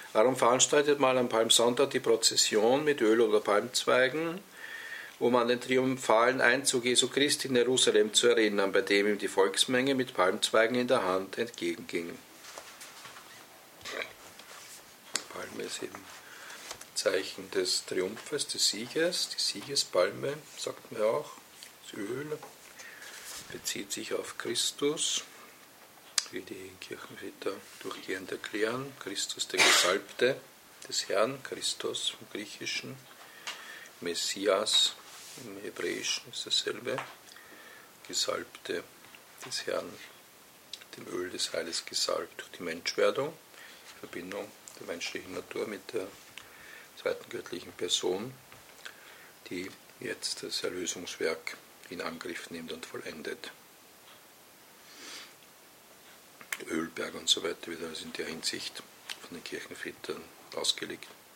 Warum veranstaltet man am Palmsonntag die Prozession mit Öl oder Palmzweigen, um an den triumphalen Einzug Jesu Christi in Jerusalem zu erinnern, bei dem ihm die Volksmenge mit Palmzweigen in der Hand entgegenging? Palme ist eben Zeichen des Triumphes, des Sieges, die Siegespalme, sagt man auch. Das Öl bezieht sich auf Christus, wie die Kirchenväter durchgehend erklären. Christus, der Gesalbte des Herrn, Christus vom Griechischen, Messias im Hebräischen ist dasselbe, Gesalbte des Herrn, dem Öl des Heiles gesalbt durch die Menschwerdung, Verbindung der menschlichen Natur mit der zweiten göttlichen Person, die jetzt das Erlösungswerk in Angriff nimmt und vollendet. Ölberg und so weiter wird also in der Hinsicht von den Kirchenvätern ausgelegt.